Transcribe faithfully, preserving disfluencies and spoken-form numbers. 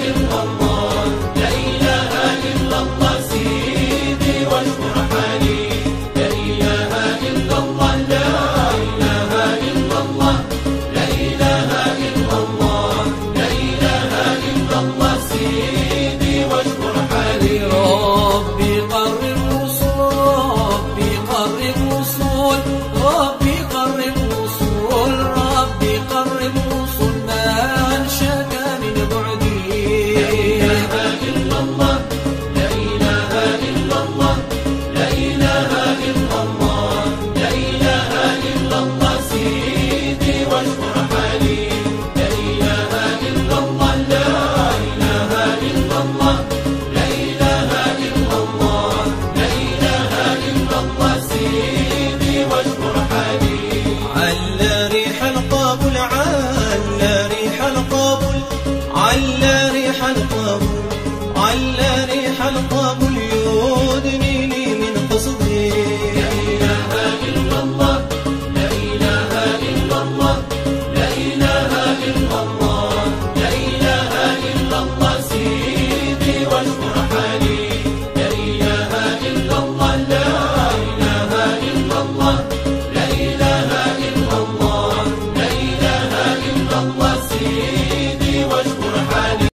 إلا الله، لا إله إلا الله سيدي واشكر حالي. لا إله إلا الله، لا إله إلا الله، لا إله إلا الله، لا إله إلا الله سيدي واشكر حالي. ربي قرب وصول، ربي قرب وصول، ربي قرب وصول، ربي قرب وصول من شكا من بعدي. لا إله إلا الله، لا إله إلا الله، لا إله إلا الله، لا إله إلا الله سيدي واشكر حالي. لا إله إلا الله، لا إله إلا الله، لا إله إلا الله، لا إله إلا الله سيدي واشكر حالي. على ريح القبول، على ريح القبول، على ريح القبول، على ريح القبول يودني